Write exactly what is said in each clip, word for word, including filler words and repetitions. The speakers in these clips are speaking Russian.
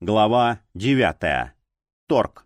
Глава девятая. Торг.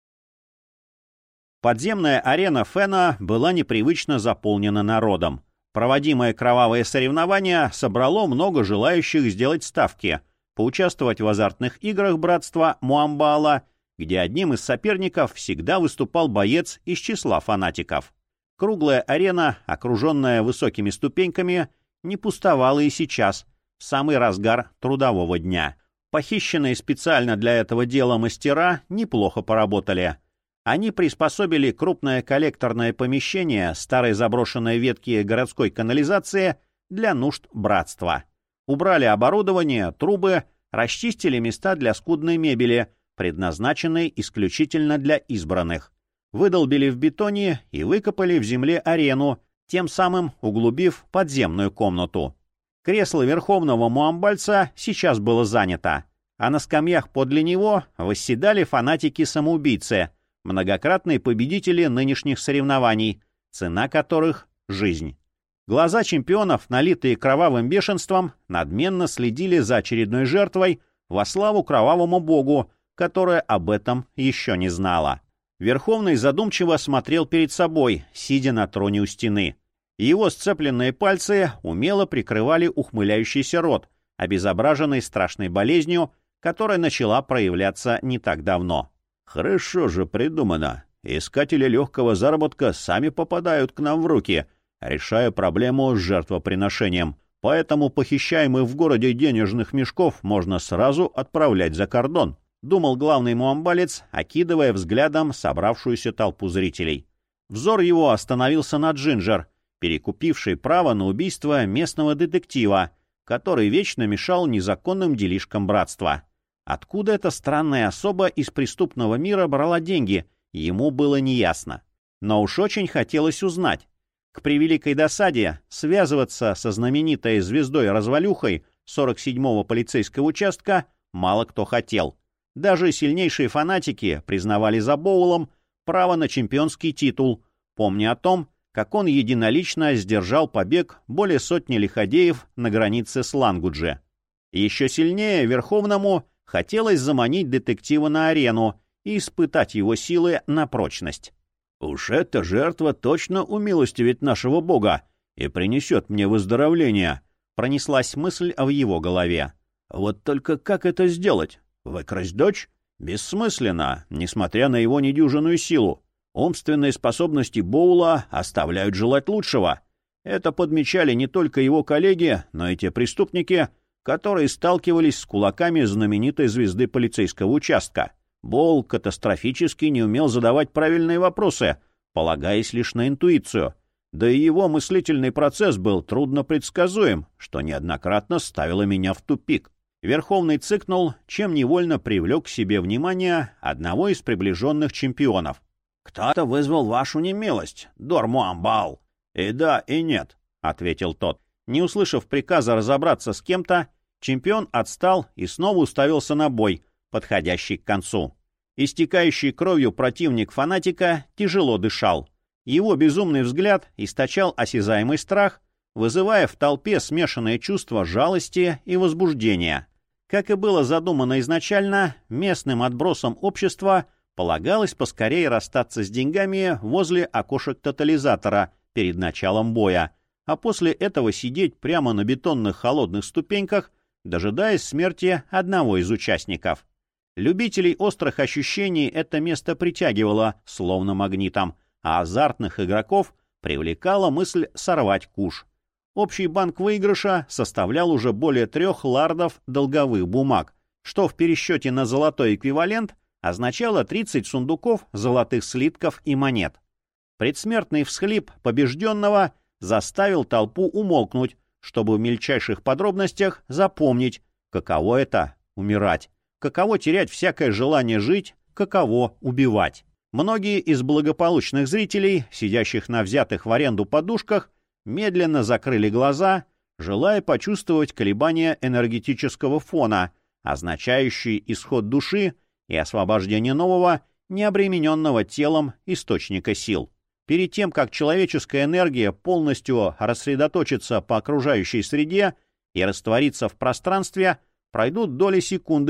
Подземная арена Фена была непривычно заполнена народом. Проводимое кровавое соревнование собрало много желающих сделать ставки, поучаствовать в азартных играх братства Муамбала, где одним из соперников всегда выступал боец из числа фанатиков. Круглая арена, окруженная высокими ступеньками, не пустовала и сейчас, в самый разгар трудового дня. Похищенные специально для этого дела мастера неплохо поработали. Они приспособили крупное коллекторное помещение старой заброшенной ветки городской канализации для нужд братства. Убрали оборудование, трубы, расчистили места для скудной мебели, предназначенной исключительно для избранных. Выдолбили в бетоне и выкопали в земле арену, тем самым углубив подземную комнату. Кресло верховного муамбальца сейчас было занято, а на скамьях подле него восседали фанатики-самоубийцы, многократные победители нынешних соревнований, цена которых — жизнь. Глаза чемпионов, налитые кровавым бешенством, надменно следили за очередной жертвой во славу кровавому богу, которая об этом еще не знала. Верховный задумчиво смотрел перед собой, сидя на троне у стены. Его сцепленные пальцы умело прикрывали ухмыляющийся рот, обезображенный страшной болезнью, которая начала проявляться не так давно. «Хорошо же придумано. Искатели легкого заработка сами попадают к нам в руки, решая проблему с жертвоприношением. Поэтому похищаемых в городе денежных мешков можно сразу отправлять за кордон», — думал главный муамбалец, окидывая взглядом собравшуюся толпу зрителей. Взор его остановился на Джинджер, перекупивший право на убийство местного детектива, который вечно мешал незаконным делишкам братства. Откуда эта странная особа из преступного мира брала деньги, ему было неясно. Но уж очень хотелось узнать. К превеликой досаде связываться со знаменитой звездой-развалюхой сорок седьмого полицейского участка мало кто хотел. Даже сильнейшие фанатики признавали за Боулом право на чемпионский титул, помня о том, как он единолично сдержал побег более сотни лиходеев на границе с Лангудже. Еще сильнее Верховному хотелось заманить детектива на арену и испытать его силы на прочность. «Уж эта жертва точно умилостивит нашего бога и принесет мне выздоровление», — пронеслась мысль в его голове. «Вот только как это сделать? Выкрасть дочь? Бессмысленно, несмотря на его недюжинную силу. Умственные способности Боула оставляют желать лучшего. Это подмечали не только его коллеги, но и те преступники, которые сталкивались с кулаками знаменитой звезды полицейского участка. Боул катастрофически не умел задавать правильные вопросы, полагаясь лишь на интуицию. Да и его мыслительный процесс был трудно предсказуем, что неоднократно ставило меня в тупик. Верховный цыкнул, чем невольно привлек к себе внимание одного из приближенных чемпионов. «Кто-то вызвал вашу немилость, Дор Муамбал». «И да, и нет», — ответил тот. Не услышав приказа разобраться с кем-то, чемпион отстал и снова уставился на бой, подходящий к концу. Истекающий кровью противник фанатика тяжело дышал. Его безумный взгляд источал осязаемый страх, вызывая в толпе смешанные чувства жалости и возбуждения. Как и было задумано изначально, местным отбросам общества полагалось поскорее расстаться с деньгами возле окошек тотализатора перед началом боя, а после этого сидеть прямо на бетонных холодных ступеньках, дожидаясь смерти одного из участников. Любителей острых ощущений это место притягивало, словно магнитом, а азартных игроков привлекала мысль сорвать куш. Общий банк выигрыша составлял уже более трех лардов долговых бумаг, что в пересчете на золотой эквивалент означало тридцать сундуков золотых слитков и монет. Предсмертный всхлип побежденного заставил толпу умолкнуть, чтобы в мельчайших подробностях запомнить, каково это — умирать, каково терять всякое желание жить, каково убивать. Многие из благополучных зрителей, сидящих на взятых в аренду подушках, медленно закрыли глаза, желая почувствовать колебания энергетического фона, означающие исход души и освобождение нового, необремененного телом источника сил. Перед тем, как человеческая энергия полностью рассредоточится по окружающей среде и растворится в пространстве, пройдут доли секунды,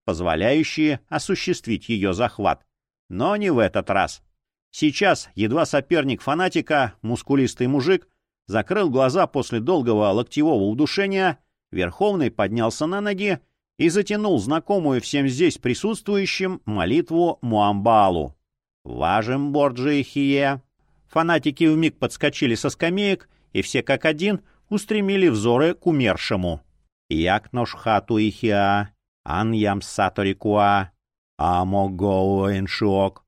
позволяющие осуществить ее захват. Но не в этот раз. Сейчас едва соперник фанатика, мускулистый мужик, закрыл глаза после долгого локтевого удушения, Верховный поднялся на ноги и затянул знакомую всем здесь присутствующим молитву Муамбаалу. «Важим, Борджи и Хие!» Фанатики вмиг подскочили со скамеек, и все как один устремили взоры к умершему. «Як ношхату и хиа, ан ям саторикуа, амогоу эншок,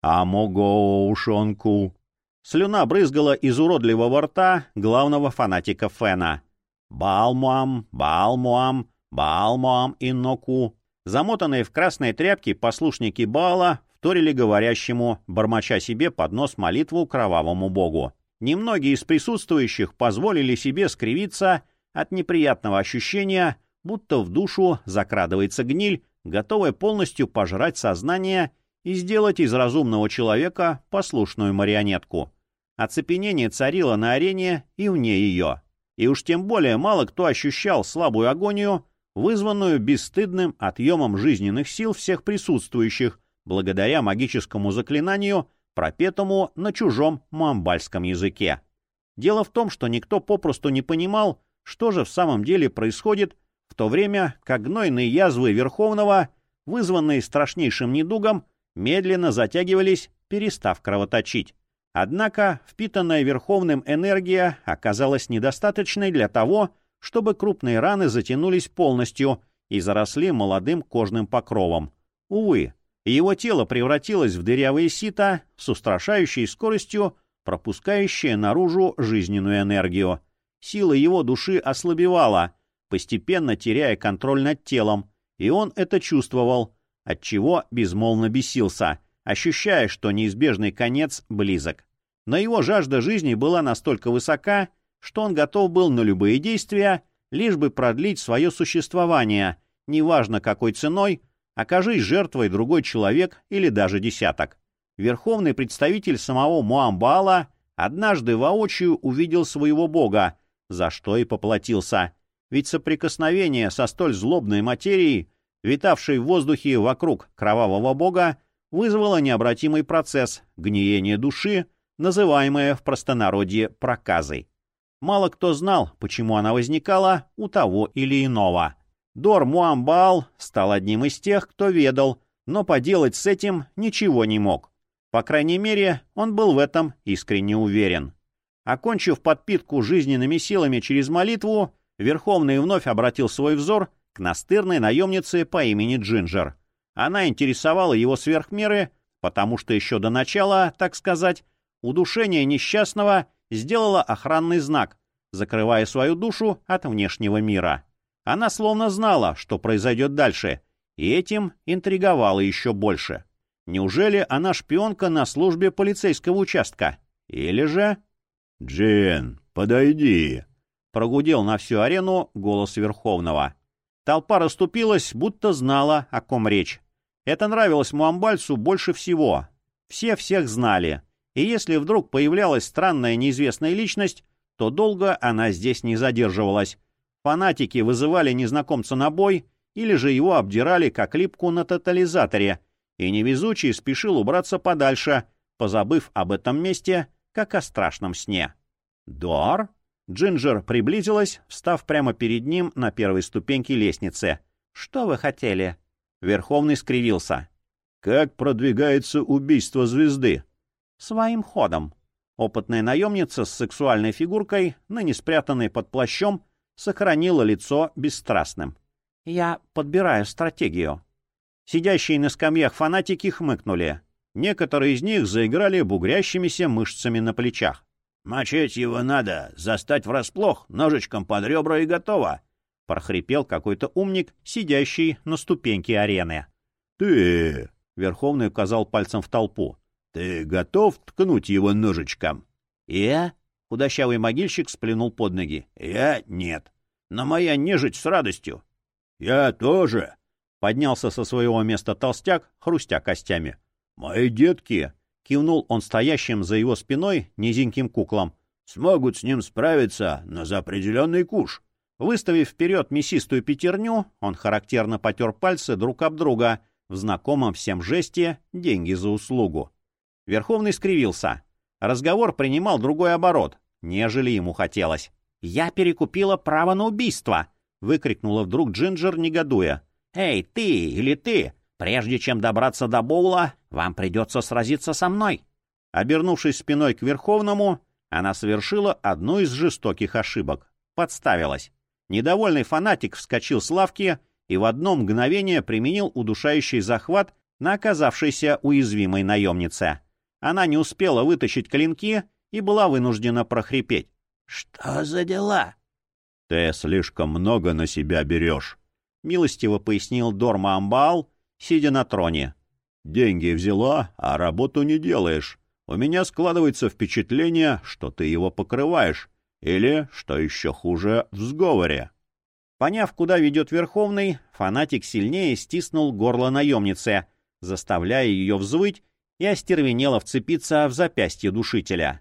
амогоу ушонку». Слюна брызгала из уродливого рта главного фанатика Фена. «Балмуам, Балмуам, Балмуам инноку». Замотанные в красные тряпки послушники Баала вторили говорящему, бормоча себе под нос молитву кровавому богу. Немногие из присутствующих позволили себе скривиться от неприятного ощущения, будто в душу закрадывается гниль, готовая полностью пожрать сознание и сделать из разумного человека послушную марионетку. Оцепенение царило на арене и вне ее. И уж тем более мало кто ощущал слабую агонию, вызванную бесстыдным отъемом жизненных сил всех присутствующих, благодаря магическому заклинанию, пропетому на чужом муамбальском языке. Дело в том, что никто попросту не понимал, что же в самом деле происходит, в то время как гнойные язвы Верховного, вызванные страшнейшим недугом, медленно затягивались, перестав кровоточить. Однако впитанная Верховным энергия оказалась недостаточной для того, чтобы крупные раны затянулись полностью и заросли молодым кожным покровом. Увы, его тело превратилось в дырявые сито с устрашающей скоростью, пропускающее наружу жизненную энергию. Сила его души ослабевала, постепенно теряя контроль над телом, и он это чувствовал, отчего безмолвно бесился, ощущая, что неизбежный конец близок. Но его жажда жизни была настолько высока, что он готов был на любые действия, лишь бы продлить свое существование, неважно какой ценой, окажись жертвой другой человек или даже десяток. Верховный представитель самого Муамбаала однажды воочию увидел своего бога, за что и поплатился. Ведь соприкосновение со столь злобной материей, витавшей в воздухе вокруг кровавого бога, вызвало необратимый процесс гниения души, называемое в простонародье проказой. Мало кто знал, почему она возникала у того или иного. Дор Муамбаал стал одним из тех, кто ведал, но поделать с этим ничего не мог. По крайней мере, он был в этом искренне уверен. Окончив подпитку жизненными силами через молитву, Верховный вновь обратил свой взор к настырной наемнице по имени Джинджер. Она интересовала его сверх меры, потому что еще до начала, так сказать, удушение несчастного сделало охранный знак, закрывая свою душу от внешнего мира. Она словно знала, что произойдет дальше, и этим интриговала еще больше. Неужели она шпионка на службе полицейского участка? Или же... «Джин, подойди!» — прогудел на всю арену голос Верховного. Толпа расступилась, будто знала, о ком речь. Это нравилось Муамбальцу больше всего. Все всех знали. И если вдруг появлялась странная неизвестная личность, то долго она здесь не задерживалась. Фанатики вызывали незнакомца на бой, или же его обдирали как липку на тотализаторе, и невезучий спешил убраться подальше, позабыв об этом месте, как о страшном сне. «Дор?» Джинджер приблизилась, встав прямо перед ним на первой ступеньке лестницы. «Что вы хотели?» Верховный скривился. «Как продвигается убийство звезды?» «Своим ходом». Опытная наемница с сексуальной фигуркой, ныне спрятанной под плащом, сохранила лицо бесстрастным. «Я подбираю стратегию». Сидящие на скамьях фанатики хмыкнули. Некоторые из них заиграли бугрящимися мышцами на плечах. «Мочить его надо, застать врасплох, ножичком под ребра и готово», — прохрипел какой-то умник, сидящий на ступеньке арены. «Ты...» — Верховный указал пальцем в толпу. «Ты готов ткнуть его ножичком?» «Я?» — худощавый могильщик сплюнул под ноги. «Я нет. Но моя нежить с радостью». «Я тоже», — поднялся со своего места толстяк, хрустя костями. «Мои детки», — кивнул он стоящим за его спиной низеньким куклам, — «смогут с ним справиться, но за определенный куш. Выставив вперед мясистую пятерню, он характерно потер пальцы друг об друга в знакомом всем жесте «деньги за услугу». Верховный скривился. Разговор принимал другой оборот, нежели ему хотелось. «Я перекупила право на убийство!» — выкрикнула вдруг Джинджер, негодуя. «Эй, ты или ты! Прежде чем добраться до Боула, вам придется сразиться со мной!» Обернувшись спиной к Верховному, она совершила одну из жестоких ошибок. Подставилась. Недовольный фанатик вскочил с лавки и в одно мгновение применил удушающий захват на оказавшейся уязвимой наемнице. Она не успела вытащить клинки и была вынуждена прохрипеть. «Что за дела?» «Ты слишком много на себя берешь», — милостиво пояснил Дор Муамбаал, сидя на троне. «Деньги взяла, а работу не делаешь. У меня складывается впечатление, что ты его покрываешь, или, что еще хуже, в сговоре». Поняв, куда ведет Верховный, фанатик сильнее стиснул горло наемницы, заставляя ее взвыть и остервенело вцепиться в запястье душителя.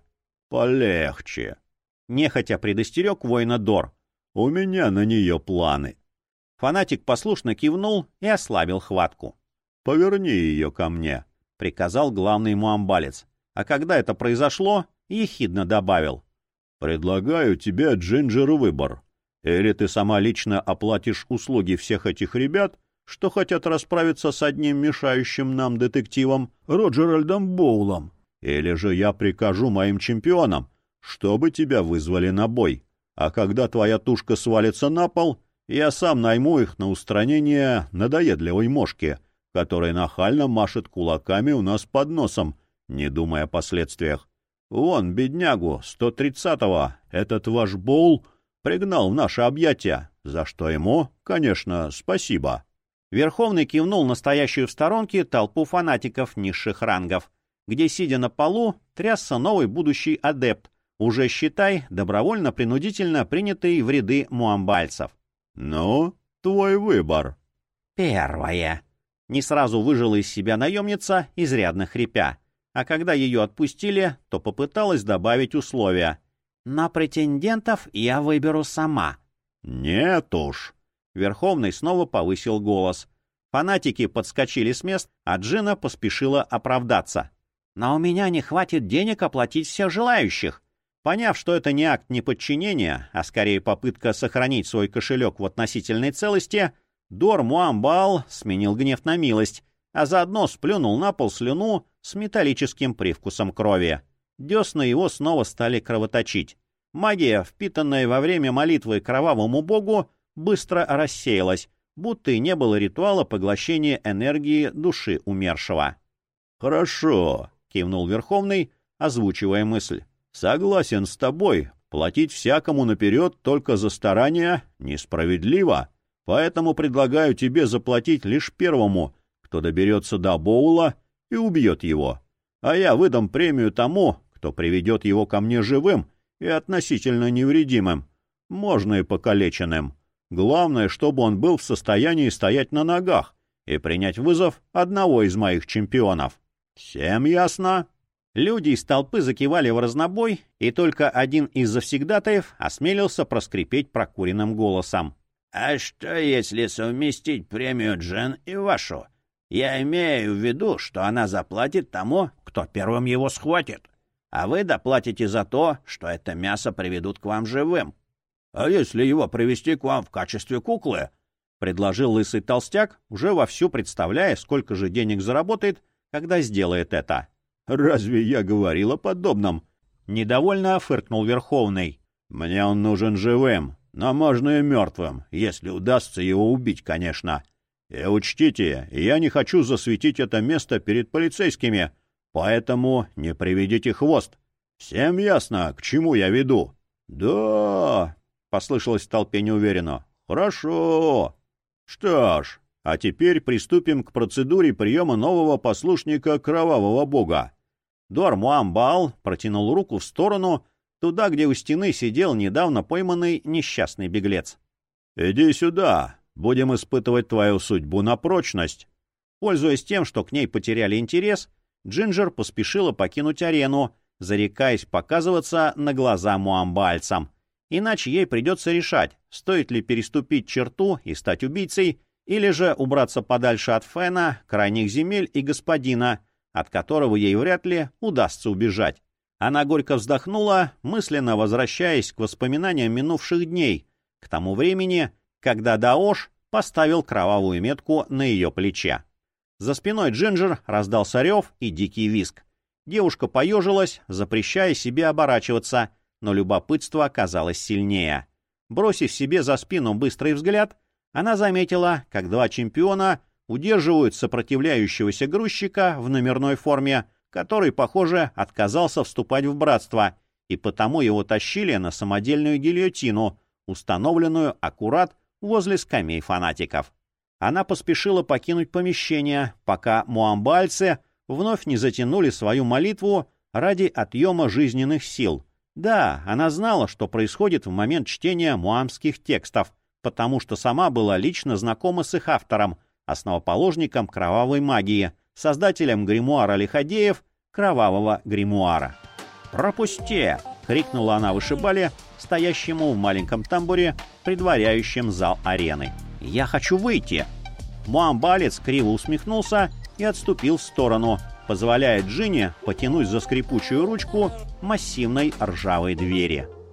«Полегче», — нехотя предостерег воина Дор. «У меня на нее планы». Фанатик послушно кивнул и ослабил хватку. «Поверни ее ко мне», — приказал главный муамбалец. А когда это произошло, ехидно добавил. «Предлагаю тебе, Джинджер, выбор. Или ты сама лично оплатишь услуги всех этих ребят, что хотят расправиться с одним мешающим нам детективом Роджеральдом Боулом, или же я прикажу моим чемпионам, чтобы тебя вызвали на бой, а когда твоя тушка свалится на пол, я сам найму их на устранение надоедливой мошки, которая нахально машет кулаками у нас под носом, не думая о последствиях. Вон, беднягу, сто тридцатого, этот ваш Боул пригнал в наше объятия, за что ему, конечно, спасибо». Верховный кивнул настоящую в сторонке толпу фанатиков низших рангов, где, сидя на полу, трясся новый будущий адепт, уже, считай, добровольно-принудительно принятый в ряды муамбальцев. «Ну, твой выбор». «Первое». Не сразу выжила из себя наемница, изрядно хрипя, а когда ее отпустили, то попыталась добавить условия. «Но претендентов я выберу сама». «Нет уж». Верховный снова повысил голос. Фанатики подскочили с мест, а Джина поспешила оправдаться. «Но у меня не хватит денег оплатить всех желающих». Поняв, что это не акт неподчинения, а скорее попытка сохранить свой кошелек в относительной целости, Дор Муамбаал сменил гнев на милость, а заодно сплюнул на пол слюну с металлическим привкусом крови. Десны его снова стали кровоточить. Магия, впитанная во время молитвы кровавому богу, быстро рассеялась, будто и не было ритуала поглощения энергии души умершего. «Хорошо», — кивнул Верховный, озвучивая мысль. «Согласен с тобой, платить всякому наперед только за старания несправедливо, поэтому предлагаю тебе заплатить лишь первому, кто доберется до Боула и убьет его, а я выдам премию тому, кто приведет его ко мне живым и относительно невредимым, можно и покалеченным. Главное, чтобы он был в состоянии стоять на ногах и принять вызов одного из моих чемпионов. Всем ясно?» Люди из толпы закивали в разнобой, и только один из завсегдатаев осмелился проскрипеть прокуренным голосом. «А что, если совместить премию Джен и вашу? Я имею в виду, что она заплатит тому, кто первым его схватит, а вы доплатите за то, что это мясо приведут к вам живым. А если его привести к вам в качестве куклы?» — предложил лысый толстяк, уже вовсю представляя, сколько же денег заработает, когда сделает это. «Разве я говорил о подобном?» — недовольно фыркнул Верховный. «Мне он нужен живым, но можно и мертвым, если удастся его убить, конечно. И учтите, я не хочу засветить это место перед полицейскими, поэтому не приведите хвост. Всем ясно, к чему я веду?» «Да», — послышалось в толпе неуверенно. «Хорошо. Что ж, а теперь приступим к процедуре приема нового послушника Кровавого Бога». Дор Муамбаал протянул руку в сторону, туда, где у стены сидел недавно пойманный несчастный беглец. «Иди сюда, будем испытывать твою судьбу на прочность». Пользуясь тем, что к ней потеряли интерес, Джинджер поспешила покинуть арену, зарекаясь показываться на глаза муамбальцам. Иначе ей придется решать, стоит ли переступить черту и стать убийцей, или же убраться подальше от Фена, крайних земель и господина, от которого ей вряд ли удастся убежать. Она горько вздохнула, мысленно возвращаясь к воспоминаниям минувших дней, к тому времени, когда Даош поставил кровавую метку на ее плече. За спиной Джинджер раздался рев и дикий визг. Девушка поежилась, запрещая себе оборачиваться, но любопытство оказалось сильнее. Бросив себе за спину быстрый взгляд, она заметила, как два чемпиона удерживают сопротивляющегося грузчика в номерной форме, который, похоже, отказался вступать в братство, и потому его тащили на самодельную гильотину, установленную аккурат возле скамей фанатиков. Она поспешила покинуть помещение, пока муамбальцы вновь не затянули свою молитву ради отъема жизненных сил. Да, она знала, что происходит в момент чтения муамских текстов, потому что сама была лично знакома с их автором, основоположником кровавой магии, создателем гримуара лиходеев, кровавого гримуара. «Пропусти!» — крикнула она вышибале, стоящему в маленьком тамбуре, предваряющем зал арены. «Я хочу выйти!» Муамбалец криво усмехнулся и отступил в сторону, позволяя Джинни потянуть за скрипучую ручку массивной ржавой двери.